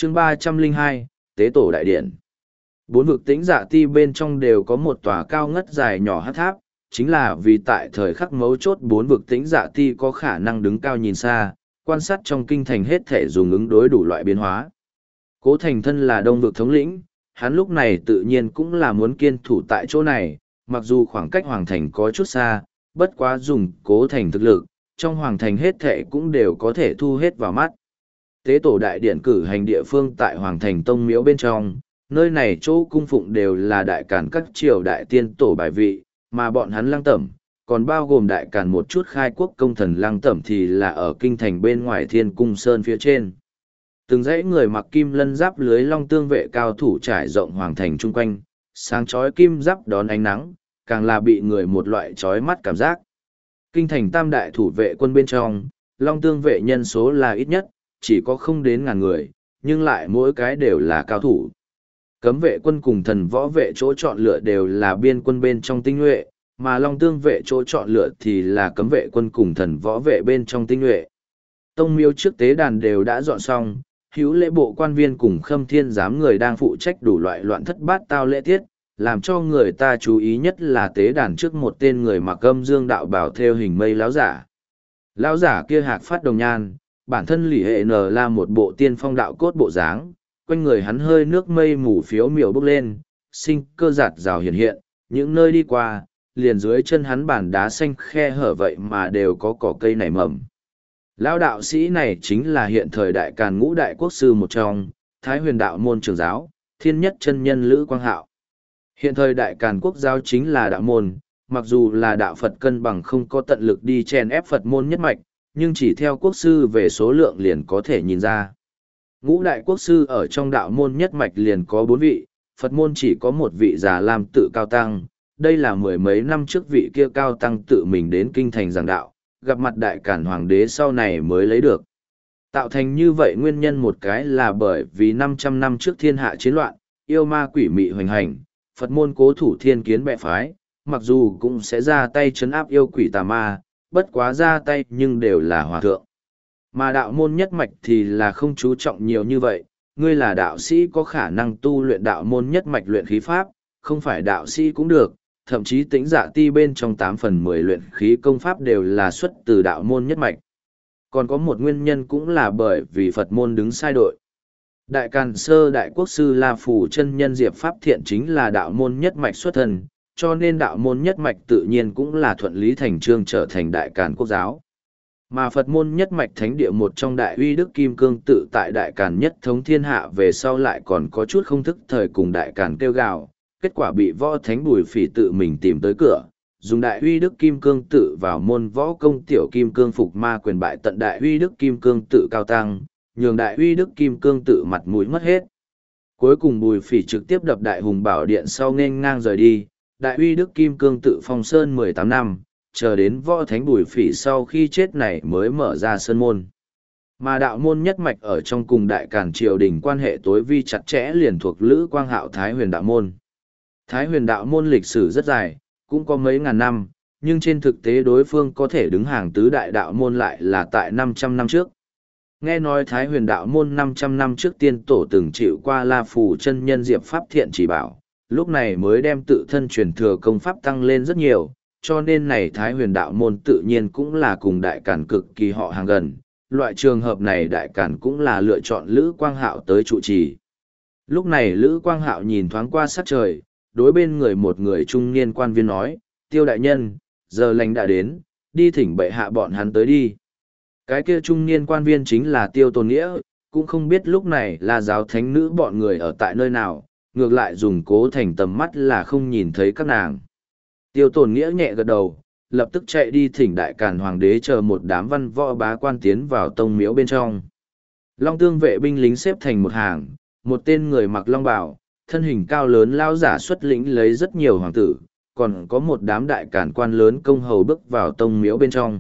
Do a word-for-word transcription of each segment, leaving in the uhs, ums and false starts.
chương ba trăm lẻ hai, Tế tổ đại điện. Bốn vực tĩnh dạ ti bên trong đều có một tòa cao ngất dài nhỏ hát tháp, chính là vì tại thời khắc mấu chốt bốn vực tĩnh dạ ti có khả năng đứng cao nhìn xa, quan sát trong kinh thành hết thể dùng ứng đối đủ loại biến hóa. Cố Thành thân là đông vực thống lĩnh, hắn lúc này tự nhiên cũng là muốn kiên thủ tại chỗ này, mặc dù khoảng cách hoàng thành có chút xa, bất quá dùng Cố Thành thực lực, trong hoàng thành hết thể cũng đều có thể thu hết vào mắt. Tế tổ đại điện cử hành địa phương tại hoàng thành tông miếu bên trong, nơi này chỗ cung phụng đều là đại càn các triều đại tiên tổ bài vị, mà bọn hắn lăng tẩm, còn bao gồm đại càn một chút khai quốc công thần lăng tẩm thì là ở kinh thành bên ngoài thiên cung sơn phía trên. Từng dãy người mặc kim lân giáp lưới long tương vệ cao thủ trải rộng hoàng thành chung quanh, sáng chói kim giáp đón ánh nắng, càng là bị người một loại chói mắt cảm giác. Kinh thành tam đại thủ vệ quân bên trong, long tương vệ nhân số là ít nhất, chỉ có không đến ngàn người, nhưng lại mỗi cái đều là cao thủ. Cấm vệ quân cùng thần võ vệ chỗ chọn lựa đều là biên quân bên trong tinh nhuệ, mà long tương vệ chỗ chọn lựa thì là cấm vệ quân cùng thần võ vệ bên trong tinh nhuệ. Tông miếu trước tế đàn đều đã dọn xong, hữu lễ bộ quan viên cùng khâm thiên giám người đang phụ trách đủ loại loạn thất bát tao lễ tiết, làm cho người ta chú ý nhất là tế đàn trước một tên người mặc âm dương đạo bào theo hình mây láo giả. Lão giả kia hạc phát đồng nhan, bản thân lì hệ nờ là một bộ tiên phong đạo cốt bộ dáng, quanh người hắn hơi nước mây mù phiếu miểu bốc lên, sinh cơ giạt rào hiện hiện, những nơi đi qua, liền dưới chân hắn bản đá xanh khe hở vậy mà đều có cỏ cây nảy mầm. Lão đạo sĩ này chính là hiện thời đại càn ngũ đại quốc sư một trong, Thái Huyền đạo môn trưởng giáo, thiên nhất chân nhân Lữ Quang Hạo. Hiện thời đại càn quốc giáo chính là đạo môn, mặc dù là đạo Phật cân bằng không có tận lực đi chèn ép Phật môn nhất mạch, nhưng chỉ theo quốc sư về số lượng liền có thể nhìn ra. Ngũ đại quốc sư ở trong đạo môn nhất mạch liền có bốn vị, Phật môn chỉ có một vị già làm tự cao tăng, đây là mười mấy năm trước vị kia cao tăng tự mình đến kinh thành giảng đạo, gặp mặt đại cản hoàng đế sau này mới lấy được. Tạo thành như vậy nguyên nhân một cái là bởi vì năm trăm năm trước thiên hạ chiến loạn, yêu ma quỷ mị hoành hành, Phật môn cố thủ thiên kiến bệ phái, mặc dù cũng sẽ ra tay trấn áp yêu quỷ tà ma, bất quá ra tay nhưng đều là hòa thượng. Mà đạo môn nhất mạch thì là không chú trọng nhiều như vậy, ngươi là đạo sĩ có khả năng tu luyện đạo môn nhất mạch luyện khí pháp, không phải đạo sĩ cũng được, thậm chí tĩnh dạ ti bên trong tám phần mười luyện khí công pháp đều là xuất từ đạo môn nhất mạch. Còn có một nguyên nhân cũng là bởi vì Phật môn đứng sai đội. Đại Càn Sơ Đại Quốc Sư La Phù chân nhân Diệp Pháp Thiện chính là đạo môn nhất mạch xuất thân, cho nên đạo môn nhất mạch tự nhiên cũng là thuận lý thành trương trở thành Đại Càn Quốc giáo. Mà Phật môn nhất mạch thánh địa một trong Đại Uy Đức Kim Cương tự tại Đại Càn nhất thống thiên hạ về sau lại còn có chút không thức thời cùng Đại Càn kêu gào, kết quả bị võ thánh Bùi Phỉ tự mình tìm tới cửa, dùng Đại Uy Đức Kim Cương tự vào môn võ công tiểu Kim Cương phục ma quyền bại tận Đại Uy Đức Kim Cương tự cao tăng, nhường Đại Uy Đức Kim Cương tự mặt mũi mất hết. Cuối cùng Bùi Phỉ trực tiếp đập Đại Hùng Bảo Điện sau nghênh ngang rời đi, Đại Uy Đức Kim Cương tự phong sơn mười tám năm, chờ đến võ thánh Bùi Phỉ sau khi chết này mới mở ra sơn môn. Mà đạo môn nhất mạch ở trong cùng Đại Càn triều đình quan hệ tối vi chặt chẽ liền thuộc Lữ Quang Hạo Thái Huyền đạo môn. Thái Huyền đạo môn lịch sử rất dài, cũng có mấy ngàn năm, nhưng trên thực tế đối phương có thể đứng hàng tứ đại đạo môn lại là tại năm trăm năm trước. Nghe nói Thái Huyền đạo môn năm trăm năm trước tiên tổ từng chịu qua La Phù chân nhân Diệp Pháp Thiện chỉ bảo, lúc này mới đem tự thân truyền thừa công pháp tăng lên rất nhiều, cho nên này Thái Huyền đạo môn tự nhiên cũng là cùng Đại Càn cực kỳ họ hàng gần. Loại trường hợp này Đại Càn cũng là lựa chọn Lữ Quang Hạo tới trụ trì. Lúc này Lữ Quang Hạo nhìn thoáng qua sát trời, đối bên người một người trung niên quan viên nói, Tiêu đại nhân, giờ lành đã đến, đi thỉnh bệ hạ bọn hắn tới đi. Cái kia trung niên quan viên chính là Tiêu Tồn Nghĩa, cũng không biết lúc này là giáo thánh nữ bọn người ở tại nơi nào, ngược lại dùng Cố Thành tầm mắt là không nhìn thấy các nàng. Tiêu Tồn Nghĩa nhẹ gật đầu, lập tức chạy đi thỉnh Đại Càn Hoàng đế chờ một đám văn võ bá quan tiến vào tông miếu bên trong. Long tương vệ binh lính xếp thành một hàng, một tên người mặc long bào, thân hình cao lớn lao giả xuất lĩnh lấy rất nhiều hoàng tử, còn có một đám đại càn quan lớn công hầu bước vào tông miếu bên trong.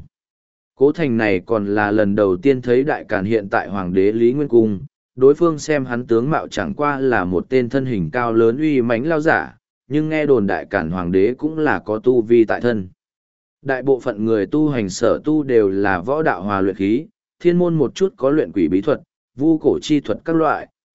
Cố Thành này còn là lần đầu tiên thấy đại càn hiện tại hoàng đế Lý Nguyên Cung, đối phương xem hắn tướng mạo chẳng qua là một tên thân hình cao lớn uy mãnh lao giả, nhưng nghe đồn đại càn hoàng đế cũng là có tu vi tại thân. Đại bộ phận người tu hành sở tu đều là võ đạo hòa luyện khí, thiên môn một chút có luyện quỷ bí thuật, vu cổ chi thuật các loại,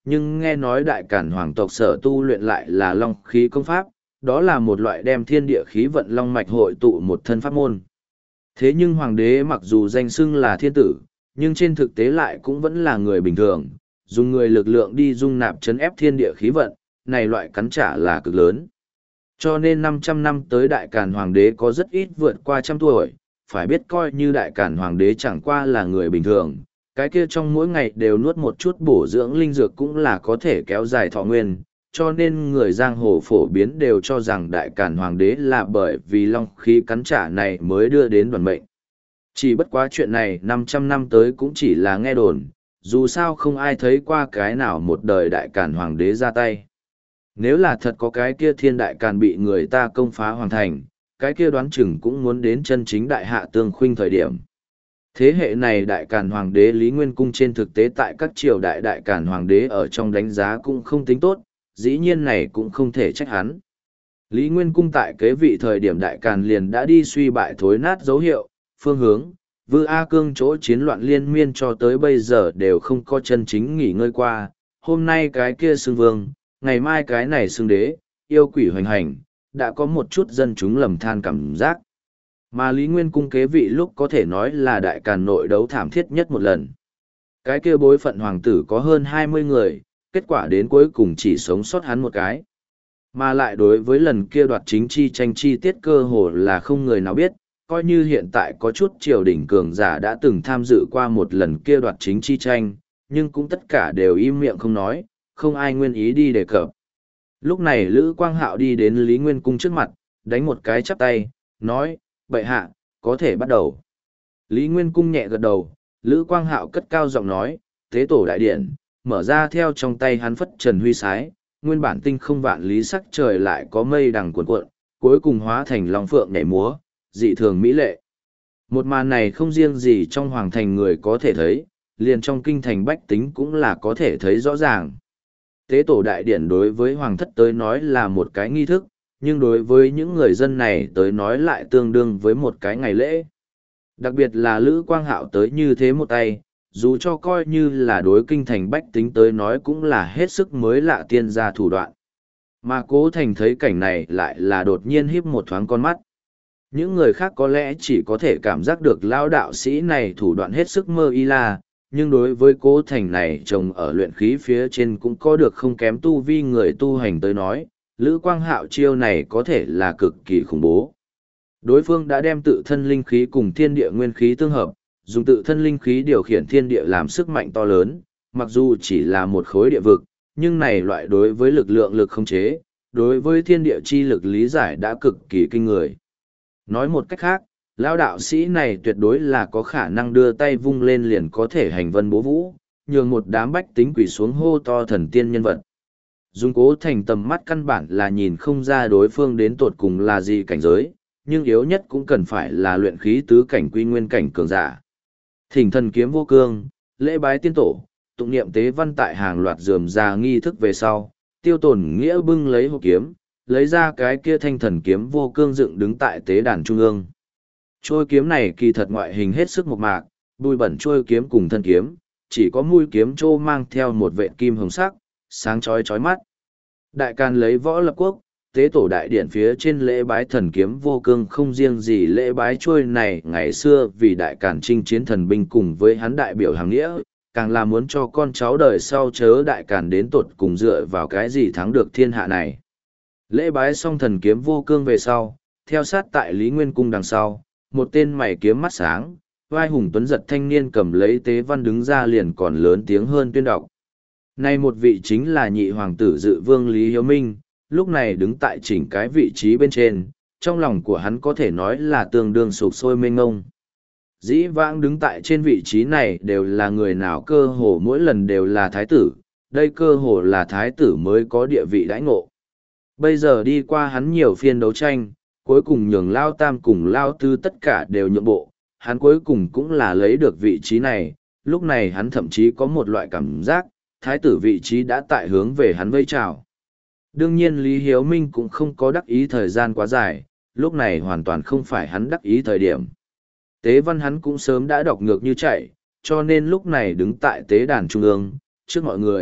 nhưng nghe nói đại cản hoàng tộc sở tu luyện lại là long khí công pháp, đó là một loại đem thiên địa khí vận long mạch hội tụ một thân pháp môn. Thế nhưng hoàng đế mặc dù danh xưng là thiên tử, nhưng trên thực tế lại cũng vẫn là người bình thường, dùng người lực lượng đi dung nạp chấn ép thiên địa khí vận, này loại cắn trả là cực lớn. Cho nên năm trăm năm tới đại càn hoàng đế có rất ít vượt qua trăm tuổi, phải biết coi như đại càn hoàng đế chẳng qua là người bình thường, cái kia trong mỗi ngày đều nuốt một chút bổ dưỡng linh dược cũng là có thể kéo dài thọ nguyên, cho nên người giang hồ phổ biến đều cho rằng đại càn hoàng đế là bởi vì long khí cắn trả này mới đưa đến đoàn mệnh. Chỉ bất quá chuyện này năm trăm năm tới cũng chỉ là nghe đồn, dù sao không ai thấy qua cái nào một đời đại càn hoàng đế ra tay. Nếu là thật có cái kia thiên đại càn bị người ta công phá hoàn thành, cái kia đoán chừng cũng muốn đến chân chính đại hạ tương khuynh thời điểm. Thế hệ này đại càn hoàng đế Lý Nguyên Cung trên thực tế tại các triều đại đại càn hoàng đế ở trong đánh giá cũng không tính tốt, dĩ nhiên này cũng không thể trách hắn. Lý Nguyên Cung tại kế vị thời điểm đại càn liền đã đi suy bại thối nát dấu hiệu, phương hướng, Vư A Cương chỗ chiến loạn liên miên cho tới bây giờ đều không có chân chính nghỉ ngơi qua, hôm nay cái kia xưng vương, ngày mai cái này xưng đế, yêu quỷ hoành hành, đã có một chút dân chúng lầm than cảm giác. Mà Lý Nguyên Cung kế vị lúc có thể nói là đại càn nội đấu thảm thiết nhất một lần. Cái kia bối phận hoàng tử có hơn hai mươi người, kết quả đến cuối cùng chỉ sống sót hắn một cái. Mà lại đối với lần kia đoạt chính chi tranh chi tiết cơ hồ là không người nào biết, coi như hiện tại có chút triều đình cường giả đã từng tham dự qua một lần kia đoạt chính chi tranh, nhưng cũng tất cả đều im miệng không nói, không ai nguyên ý đi đề cập. Lúc này Lữ Quang Hạo đi đến Lý Nguyên Cung trước mặt, đánh một cái chắp tay, nói, bệ hạ, có thể bắt đầu. Lý Nguyên Cung nhẹ gật đầu, Lữ Quang Hạo cất cao giọng nói, tế tổ đại điện, mở ra theo trong tay hắn phất trần huy sái, nguyên bản tinh không vạn lý sắc trời lại có mây đằng cuộn cuộn, cuối cùng hóa thành long phượng nhảy múa, dị thường mỹ lệ. Một màn này không riêng gì trong hoàng thành người có thể thấy, liền trong kinh thành bách tính cũng là có thể thấy rõ ràng. Tế tổ đại điển đối với hoàng thất tới nói là một cái nghi thức, nhưng đối với những người dân này tới nói lại tương đương với một cái ngày lễ. Đặc biệt là Lữ Quang Hạo tới như thế một tay, dù cho coi như là đối kinh thành bách tính tới nói cũng là hết sức mới lạ tiên gia thủ đoạn. Mà Cố Thành thấy cảnh này lại là đột nhiên híp một thoáng con mắt. Những người khác có lẽ chỉ có thể cảm giác được lao đạo sĩ này thủ đoạn hết sức mơ y la, nhưng đối với Cố Thành này trồng ở luyện khí phía trên cũng có được không kém tu vi người tu hành tới nói, Lữ Quang Hạo chiêu này có thể là cực kỳ khủng bố. Đối phương đã đem tự thân linh khí cùng thiên địa nguyên khí tương hợp, dùng tự thân linh khí điều khiển thiên địa làm sức mạnh to lớn, mặc dù chỉ là một khối địa vực, nhưng này loại đối với lực lượng lực không chế, đối với thiên địa chi lực lý giải đã cực kỳ kinh người. Nói một cách khác, lão đạo sĩ này tuyệt đối là có khả năng đưa tay vung lên liền có thể hành vân bố vũ, nhường một đám bách tính quỳ xuống hô to thần tiên nhân vật. Dùng Cố Thành tầm mắt căn bản là nhìn không ra đối phương đến tột cùng là gì cảnh giới, nhưng yếu nhất cũng cần phải là luyện khí tứ cảnh quy nguyên cảnh cường giả. Thỉnh thần kiếm vô cương, lễ bái tiên tổ, tụng niệm tế văn tại hàng loạt rườm ra nghi thức về sau, Tiêu Tồn Nghĩa bưng lấy hộp kiếm, lấy ra cái kia thanh thần kiếm vô cương dựng đứng tại tế đàn trung ương. Trôi kiếm này kỳ thật ngoại hình hết sức mộc mạc, bùi bẩn trôi kiếm cùng thân kiếm, chỉ có mũi kiếm trô mang theo một vệt kim hồng sắc, sáng chói chói mắt. Đại Càn lấy võ lập quốc, tế tổ đại điện phía trên lễ bái thần kiếm vô cương không riêng gì lễ bái trôi này ngày xưa vì Đại Càn chinh chiến thần binh cùng với hắn đại biểu hàng nghĩa, càng là muốn cho con cháu đời sau chớ Đại Càn đến tột cùng dựa vào cái gì thắng được thiên hạ này. Lễ bái xong thần kiếm vô cương về sau, theo sát tại Lý Nguyên Cung đằng sau, một tên mày kiếm mắt sáng, vai hùng tuấn giật thanh niên cầm lấy tế văn đứng ra liền còn lớn tiếng hơn tuyên đọc. Nay một vị chính là nhị hoàng tử Dự Vương Lý Hiếu Minh, lúc này đứng tại chỉnh cái vị trí bên trên, trong lòng của hắn có thể nói là tương đương sụp sôi mênh ngông. Dĩ vãng đứng tại trên vị trí này đều là người nào cơ hồ mỗi lần đều là thái tử, đây cơ hồ là thái tử mới có địa vị đãi ngộ. Bây giờ đi qua hắn nhiều phiên đấu tranh, cuối cùng nhường Lao Tam cùng Lao Tư tất cả đều nhượng bộ, hắn cuối cùng cũng là lấy được vị trí này, lúc này hắn thậm chí có một loại cảm giác, thái tử vị trí đã tại hướng về hắn vây chào. Đương nhiên Lý Hiếu Minh cũng không có đắc ý thời gian quá dài, lúc này hoàn toàn không phải hắn đắc ý thời điểm. Tế văn hắn cũng sớm đã đọc ngược như chạy, cho nên lúc này đứng tại tế đàn trung ương, trước mọi người,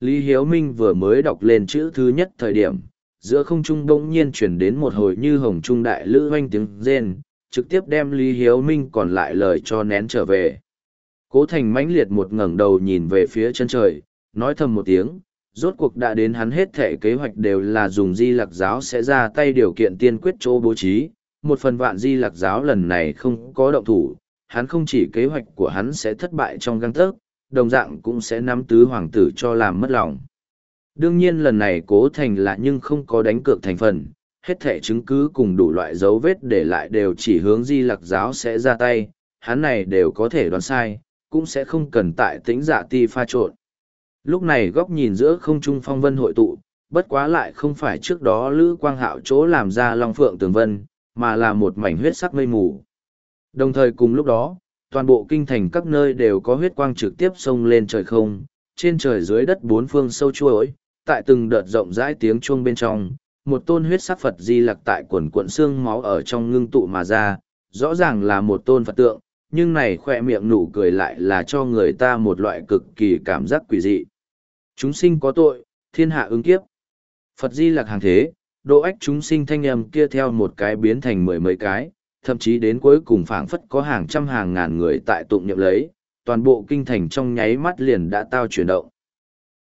Lý Hiếu Minh vừa mới đọc lên chữ thứ nhất thời điểm, giữa không trung bỗng nhiên chuyển đến một hồi như hồng trung đại lữ oanh tiếng rên, trực tiếp đem Lý Hiếu Minh còn lại lời cho nén trở về. Cố Thành mãnh liệt một ngẩng đầu nhìn về phía chân trời, nói thầm một tiếng, rốt cuộc đã đến hắn hết thể kế hoạch đều là dùng Di Lặc giáo sẽ ra tay điều kiện tiên quyết chỗ bố trí, một phần vạn Di Lặc giáo lần này không có động thủ, hắn không chỉ kế hoạch của hắn sẽ thất bại trong găng tớc, đồng dạng cũng sẽ nắm tứ hoàng tử cho làm mất lòng. Đương nhiên lần này Cố Thành là nhưng không có đánh cược thành phần, hết thẻ chứng cứ cùng đủ loại dấu vết để lại đều chỉ hướng Di Lặc giáo sẽ ra tay, hắn này đều có thể đoán sai, cũng sẽ không cần tại tĩnh dạ ti pha trộn. Lúc này góc nhìn giữa không trung phong vân hội tụ, bất quá lại không phải trước đó Lữ Quang Hạo chỗ làm ra Long Phượng Tường Vân, mà là một mảnh huyết sắc mây mù. Đồng thời cùng lúc đó, toàn bộ kinh thành các nơi đều có huyết quang trực tiếp xông lên trời không, trên trời dưới đất bốn phương sâu chuỗi, tại từng đợt rộng rãi tiếng chuông bên trong, một tôn huyết sắc Phật Di Lặc tại quần cuộn xương máu ở trong ngưng tụ mà ra, rõ ràng là một tôn Phật tượng, nhưng này khoe miệng nụ cười lại là cho người ta một loại cực kỳ cảm giác quỷ dị. Chúng sinh có tội, thiên hạ ứng kiếp. Phật Di Lặc hàng thế, độ ách chúng sinh thanh âm kia theo một cái biến thành mười mấy cái, thậm chí đến cuối cùng phảng phất có hàng trăm hàng ngàn người tại tụng niệm lấy, toàn bộ kinh thành trong nháy mắt liền đã tao chuyển động.